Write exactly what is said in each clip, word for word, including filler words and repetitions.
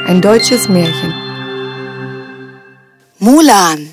Ein deutsches Märchen. Mulan.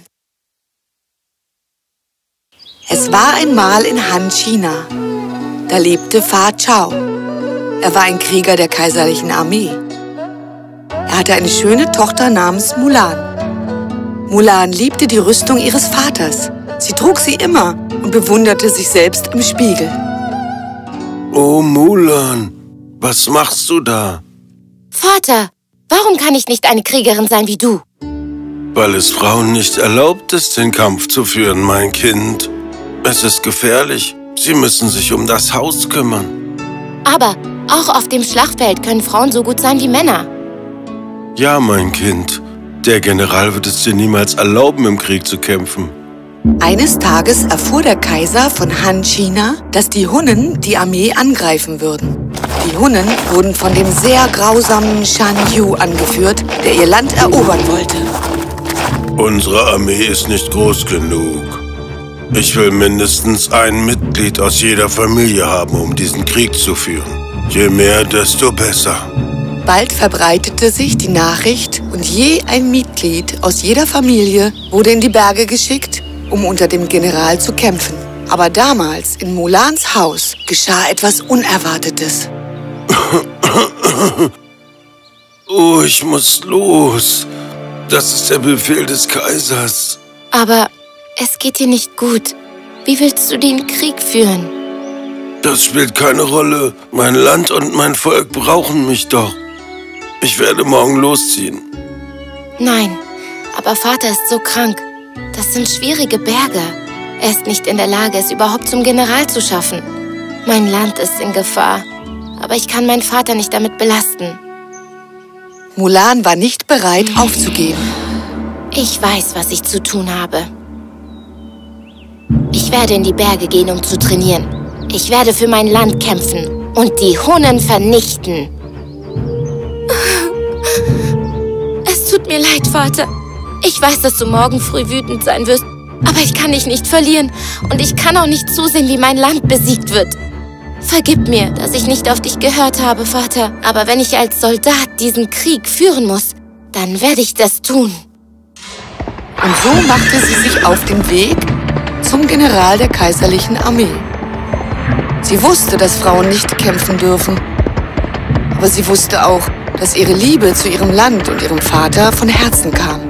Es war einmal in Han, China. Da lebte Fa Chao. Er war ein Krieger der kaiserlichen Armee. Er hatte eine schöne Tochter namens Mulan. Mulan liebte die Rüstung ihres Vaters. Sie trug sie immer und bewunderte sich selbst im Spiegel. Oh, Mulan, was machst du da? Vater, warum kann ich nicht eine Kriegerin sein wie du? Weil es Frauen nicht erlaubt ist, den Kampf zu führen, mein Kind. Es ist gefährlich. Sie müssen sich um das Haus kümmern. Aber auch auf dem Schlachtfeld können Frauen so gut sein wie Männer. Ja, mein Kind. Der General wird es dir niemals erlauben, im Krieg zu kämpfen. Eines Tages erfuhr der Kaiser von Han, China, dass die Hunnen die Armee angreifen würden. Die Hunnen wurden von dem sehr grausamen Shan Yu angeführt, der ihr Land erobern wollte. Unsere Armee ist nicht groß genug. Ich will mindestens ein Mitglied aus jeder Familie haben, um diesen Krieg zu führen. Je mehr, desto besser. Bald verbreitete sich die Nachricht und je ein Mitglied aus jeder Familie wurde in die Berge geschickt, um unter dem General zu kämpfen. Aber damals in Mulans Haus geschah etwas Unerwartetes. Oh, ich muss los. Das ist der Befehl des Kaisers. Aber es geht dir nicht gut. Wie willst du den Krieg führen? Das spielt keine Rolle. Mein Land und mein Volk brauchen mich doch. Ich werde morgen losziehen. Nein, aber Vater ist so krank. Das sind schwierige Berge. Er ist nicht in der Lage, es überhaupt zum General zu schaffen. Mein Land ist in Gefahr, aber ich kann meinen Vater nicht damit belasten. Mulan war nicht bereit, aufzugeben. Ich weiß, was ich zu tun habe. Ich werde in die Berge gehen, um zu trainieren. Ich werde für mein Land kämpfen und die Hunnen vernichten. Es tut mir leid, Vater. Ich weiß, dass du morgen früh wütend sein wirst, aber ich kann dich nicht verlieren und ich kann auch nicht zusehen, wie mein Land besiegt wird. Vergib mir, dass ich nicht auf dich gehört habe, Vater, aber wenn ich als Soldat diesen Krieg führen muss, dann werde ich das tun. Und so machte sie sich auf den Weg zum General der kaiserlichen Armee. Sie wusste, dass Frauen nicht kämpfen dürfen, aber sie wusste auch, dass ihre Liebe zu ihrem Land und ihrem Vater von Herzen kam.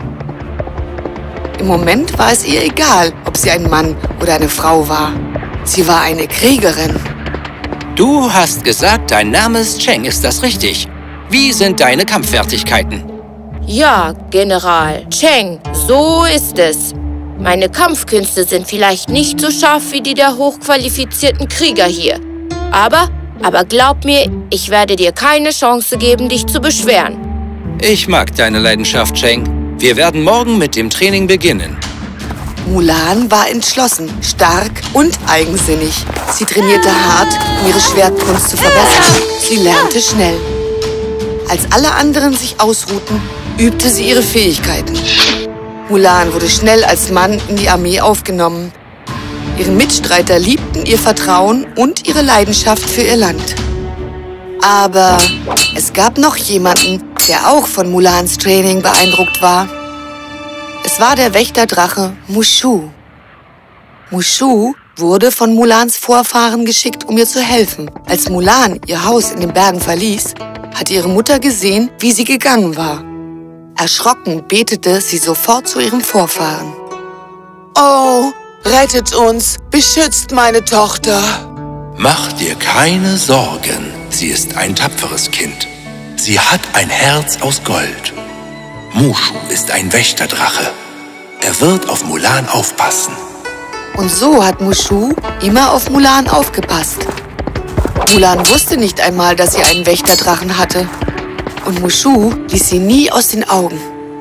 Im Moment war es ihr egal, ob sie ein Mann oder eine Frau war. Sie war eine Kriegerin. Du hast gesagt, dein Name ist Cheng, ist das richtig? Wie sind deine Kampffertigkeiten? Ja, General Cheng, so ist es. Meine Kampfkünste sind vielleicht nicht so scharf wie die der hochqualifizierten Krieger hier. Aber, aber glaub mir, ich werde dir keine Chance geben, dich zu beschweren. Ich mag deine Leidenschaft, Cheng. Wir werden morgen mit dem Training beginnen. Mulan war entschlossen, stark und eigensinnig. Sie trainierte hart, um ihre Schwertkunst zu verbessern. Sie lernte schnell. Als alle anderen sich ausruhten, übte sie ihre Fähigkeiten. Mulan wurde schnell als Mann in die Armee aufgenommen. Ihre Mitstreiter liebten ihr Vertrauen und ihre Leidenschaft für ihr Land. Aber es gab noch jemanden, der auch von Mulans Training beeindruckt war. Es war der Wächterdrache Mushu. Mushu wurde von Mulans Vorfahren geschickt, um ihr zu helfen. Als Mulan ihr Haus in den Bergen verließ, hat ihre Mutter gesehen, wie sie gegangen war. Erschrocken betete sie sofort zu ihrem Vorfahren. Oh, rettet uns, beschützt meine Tochter. Mach dir keine Sorgen, sie ist ein tapferes Kind. Sie hat ein Herz aus Gold. Mushu ist ein Wächterdrache. Er wird auf Mulan aufpassen. Und so hat Mushu immer auf Mulan aufgepasst. Mulan wusste nicht einmal, dass sie einen Wächterdrachen hatte. Und Mushu ließ sie nie aus den Augen.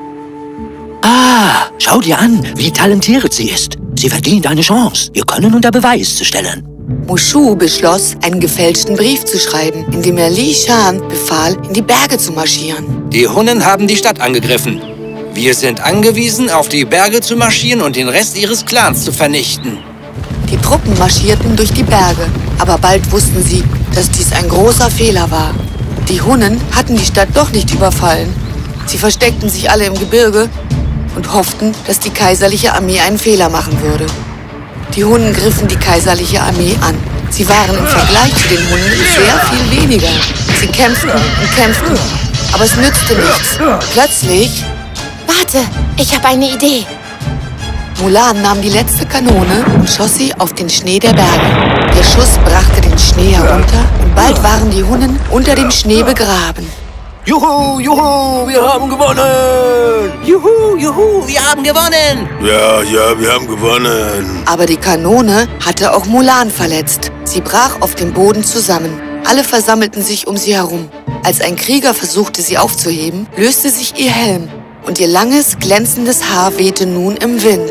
Ah, schau dir an, wie talentiert sie ist. Sie verdient eine Chance, ihr Können unter Beweis zu stellen. Mushu beschloss, einen gefälschten Brief zu schreiben, in dem er Li Shan befahl, in die Berge zu marschieren. Die Hunnen haben die Stadt angegriffen. Wir sind angewiesen, auf die Berge zu marschieren und den Rest ihres Clans zu vernichten. Die Truppen marschierten durch die Berge, aber bald wussten sie, dass dies ein großer Fehler war. Die Hunnen hatten die Stadt doch nicht überfallen. Sie versteckten sich alle im Gebirge und hofften, dass die kaiserliche Armee einen Fehler machen würde. Die Hunnen griffen die kaiserliche Armee an. Sie waren im Vergleich zu den Hunnen sehr viel weniger. Sie kämpften und kämpften, aber es nützte nichts. Plötzlich... Warte, ich habe eine Idee. Mulan nahm die letzte Kanone und schoss sie auf den Schnee der Berge. Der Schuss brachte den Schnee herunter und bald waren die Hunnen unter dem Schnee begraben. Juhu, juhu, wir haben gewonnen! Juhu, juhu, wir haben gewonnen! Ja, ja, wir haben gewonnen. Aber die Kanone hatte auch Mulan verletzt. Sie brach auf dem Boden zusammen. Alle versammelten sich um sie herum. Als ein Krieger versuchte, sie aufzuheben, löste sich ihr Helm. Und ihr langes, glänzendes Haar wehte nun im Wind.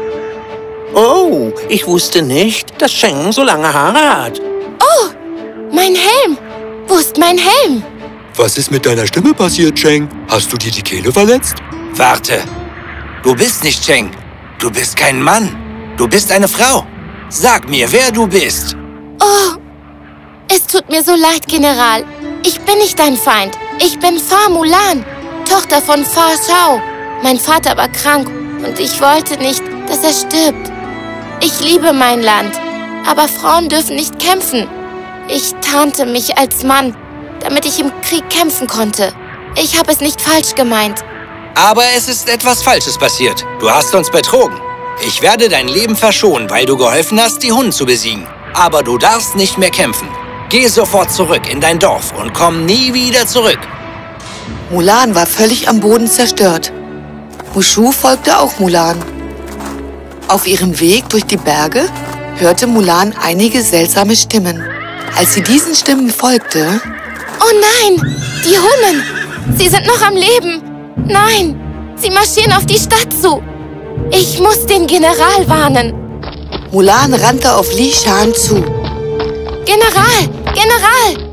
Oh, ich wusste nicht, dass Cheng so lange Haare hat. Oh, mein Helm! Wo ist mein Helm? Was ist mit deiner Stimme passiert, Cheng? Hast du dir die Kehle verletzt? Warte. Du bist nicht Cheng. Du bist kein Mann. Du bist eine Frau. Sag mir, wer du bist. Oh, es tut mir so leid, General. Ich bin nicht dein Feind. Ich bin Fa Mulan, Tochter von Fa Shao. Mein Vater war krank und ich wollte nicht, dass er stirbt. Ich liebe mein Land, aber Frauen dürfen nicht kämpfen. Ich tarnte mich als Mann, damit ich im Krieg kämpfen konnte. Ich habe es nicht falsch gemeint. Aber es ist etwas Falsches passiert. Du hast uns betrogen. Ich werde dein Leben verschonen, weil du geholfen hast, die Hunnen zu besiegen. Aber du darfst nicht mehr kämpfen. Geh sofort zurück in dein Dorf und komm nie wieder zurück. Mulan war völlig am Boden zerstört. Mushu folgte auch Mulan. Auf ihrem Weg durch die Berge hörte Mulan einige seltsame Stimmen. Als sie diesen Stimmen folgte... Oh nein, die Hunnen! Sie sind noch am Leben! Nein, sie marschieren auf die Stadt zu! Ich muss den General warnen! Mulan rannte auf Li Shan zu. General! General!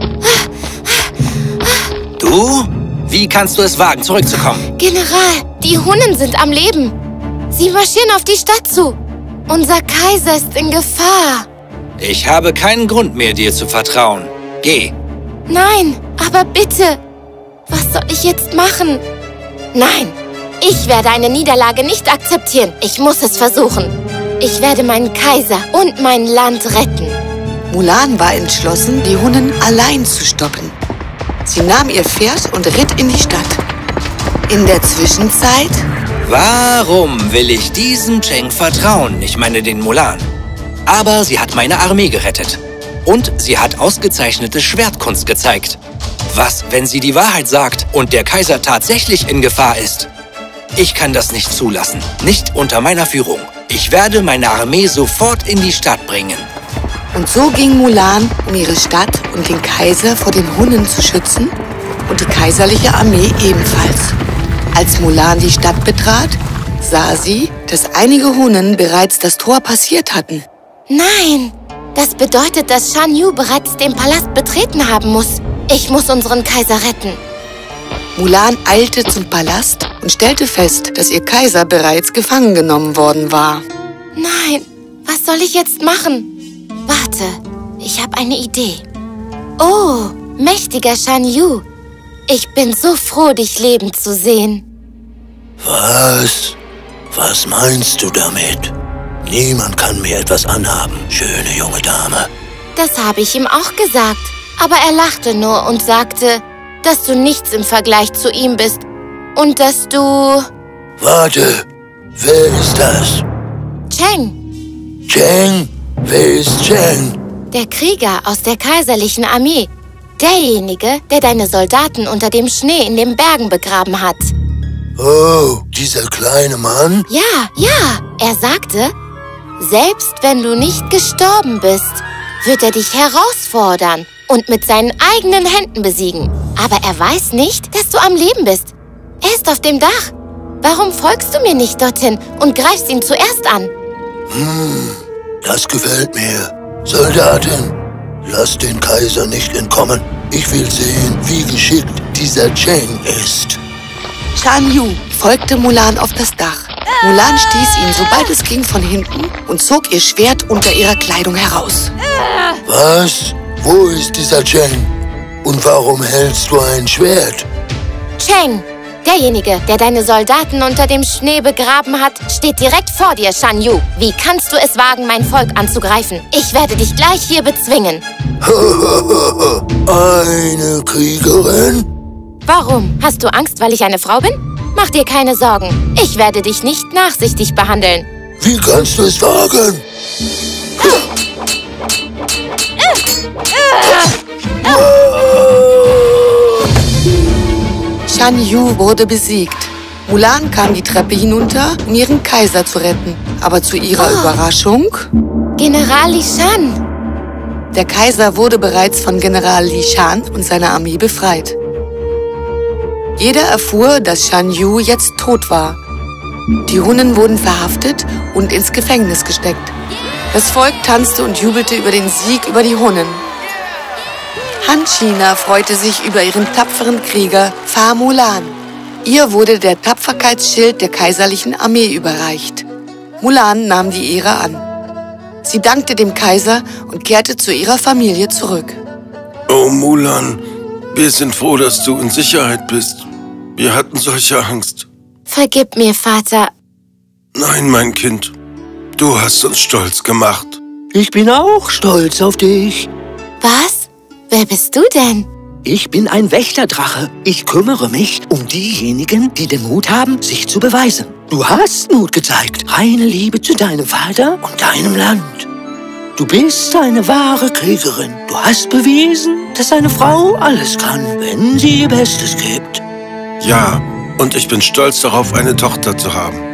Du? Wie kannst du es wagen, zurückzukommen? General, die Hunnen sind am Leben! Sie marschieren auf die Stadt zu! Unser Kaiser ist in Gefahr! Ich habe keinen Grund mehr, dir zu vertrauen. Geh! Nein, aber bitte! Was soll ich jetzt machen? Nein, ich werde eine Niederlage nicht akzeptieren. Ich muss es versuchen. Ich werde meinen Kaiser und mein Land retten. Mulan war entschlossen, die Hunnen allein zu stoppen. Sie nahm ihr Pferd und ritt in die Stadt. In der Zwischenzeit... Warum will ich diesem Cheng vertrauen? Ich meine den Mulan. Aber sie hat meine Armee gerettet. Und sie hat ausgezeichnete Schwertkunst gezeigt. Was, wenn sie die Wahrheit sagt und der Kaiser tatsächlich in Gefahr ist? Ich kann das nicht zulassen. Nicht unter meiner Führung. Ich werde meine Armee sofort in die Stadt bringen. Und so ging Mulan, um ihre Stadt und den Kaiser vor den Hunnen zu schützen und die kaiserliche Armee ebenfalls. Als Mulan die Stadt betrat, sah sie, dass einige Hunnen bereits das Tor passiert hatten. Nein, das bedeutet, dass Shan Yu bereits den Palast betreten haben muss. Ich muss unseren Kaiser retten. Mulan eilte zum Palast und stellte fest, dass ihr Kaiser bereits gefangen genommen worden war. Nein, was soll ich jetzt machen? Warte, ich habe eine Idee. Oh, mächtiger Shan Yu. Ich bin so froh, dich lebend zu sehen. Was? Was meinst du damit? Niemand kann mir etwas anhaben, schöne junge Dame. Das habe ich ihm auch gesagt. Aber er lachte nur und sagte, dass du nichts im Vergleich zu ihm bist. Und dass du... Warte, wer ist das? Cheng. Cheng? Wer ist Cheng? Der Krieger aus der kaiserlichen Armee. Derjenige, der deine Soldaten unter dem Schnee in den Bergen begraben hat. Oh, dieser kleine Mann? Ja, ja. Er sagte, selbst wenn du nicht gestorben bist, wird er dich herausfordern und mit seinen eigenen Händen besiegen. Aber er weiß nicht, dass du am Leben bist. Er ist auf dem Dach. Warum folgst du mir nicht dorthin und greifst ihn zuerst an? Hm, das gefällt mir. Soldatin, lass den Kaiser nicht entkommen. Ich will sehen, wie geschickt dieser Cheng ist. Shan Yu folgte Mulan auf das Dach. Mulan stieß ihn, sobald es ging, von hinten und zog ihr Schwert unter ihrer Kleidung heraus. Was? Wo ist dieser Cheng? Und warum hältst du ein Schwert? Cheng, derjenige, der deine Soldaten unter dem Schnee begraben hat, steht direkt vor dir, Shan Yu. Wie kannst du es wagen, mein Volk anzugreifen? Ich werde dich gleich hier bezwingen. Eine Kriegerin? Warum? Hast du Angst, weil ich eine Frau bin? Mach dir keine Sorgen. Ich werde dich nicht nachsichtig behandeln. Wie kannst du es wagen? Shan Yu wurde besiegt. Mulan kam die Treppe hinunter, um ihren Kaiser zu retten. Aber zu ihrer oh. Überraschung... General Li Shan! Der Kaiser wurde bereits von General Li Shan und seiner Armee befreit. Jeder erfuhr, dass Shan Yu jetzt tot war. Die Hunnen wurden verhaftet und ins Gefängnis gesteckt. Das Volk tanzte und jubelte über den Sieg über die Hunnen. Han China freute sich über ihren tapferen Krieger Fa Mulan. Ihr wurde der Tapferkeitsschild der kaiserlichen Armee überreicht. Mulan nahm die Ehre an. Sie dankte dem Kaiser und kehrte zu ihrer Familie zurück. Oh Mulan, wir sind froh, dass du in Sicherheit bist. Wir hatten solche Angst. Vergib mir, Vater. Nein, mein Kind. Du hast uns stolz gemacht. Ich bin auch stolz auf dich. Was? Wer bist du denn? Ich bin ein Wächterdrache. Ich kümmere mich um diejenigen, die den Mut haben, sich zu beweisen. Du hast Mut gezeigt. Reine Liebe zu deinem Vater und deinem Land. Du bist eine wahre Kriegerin. Du hast bewiesen, dass eine Frau alles kann, wenn sie ihr Bestes gibt. Ja, und ich bin stolz darauf, eine Tochter zu haben.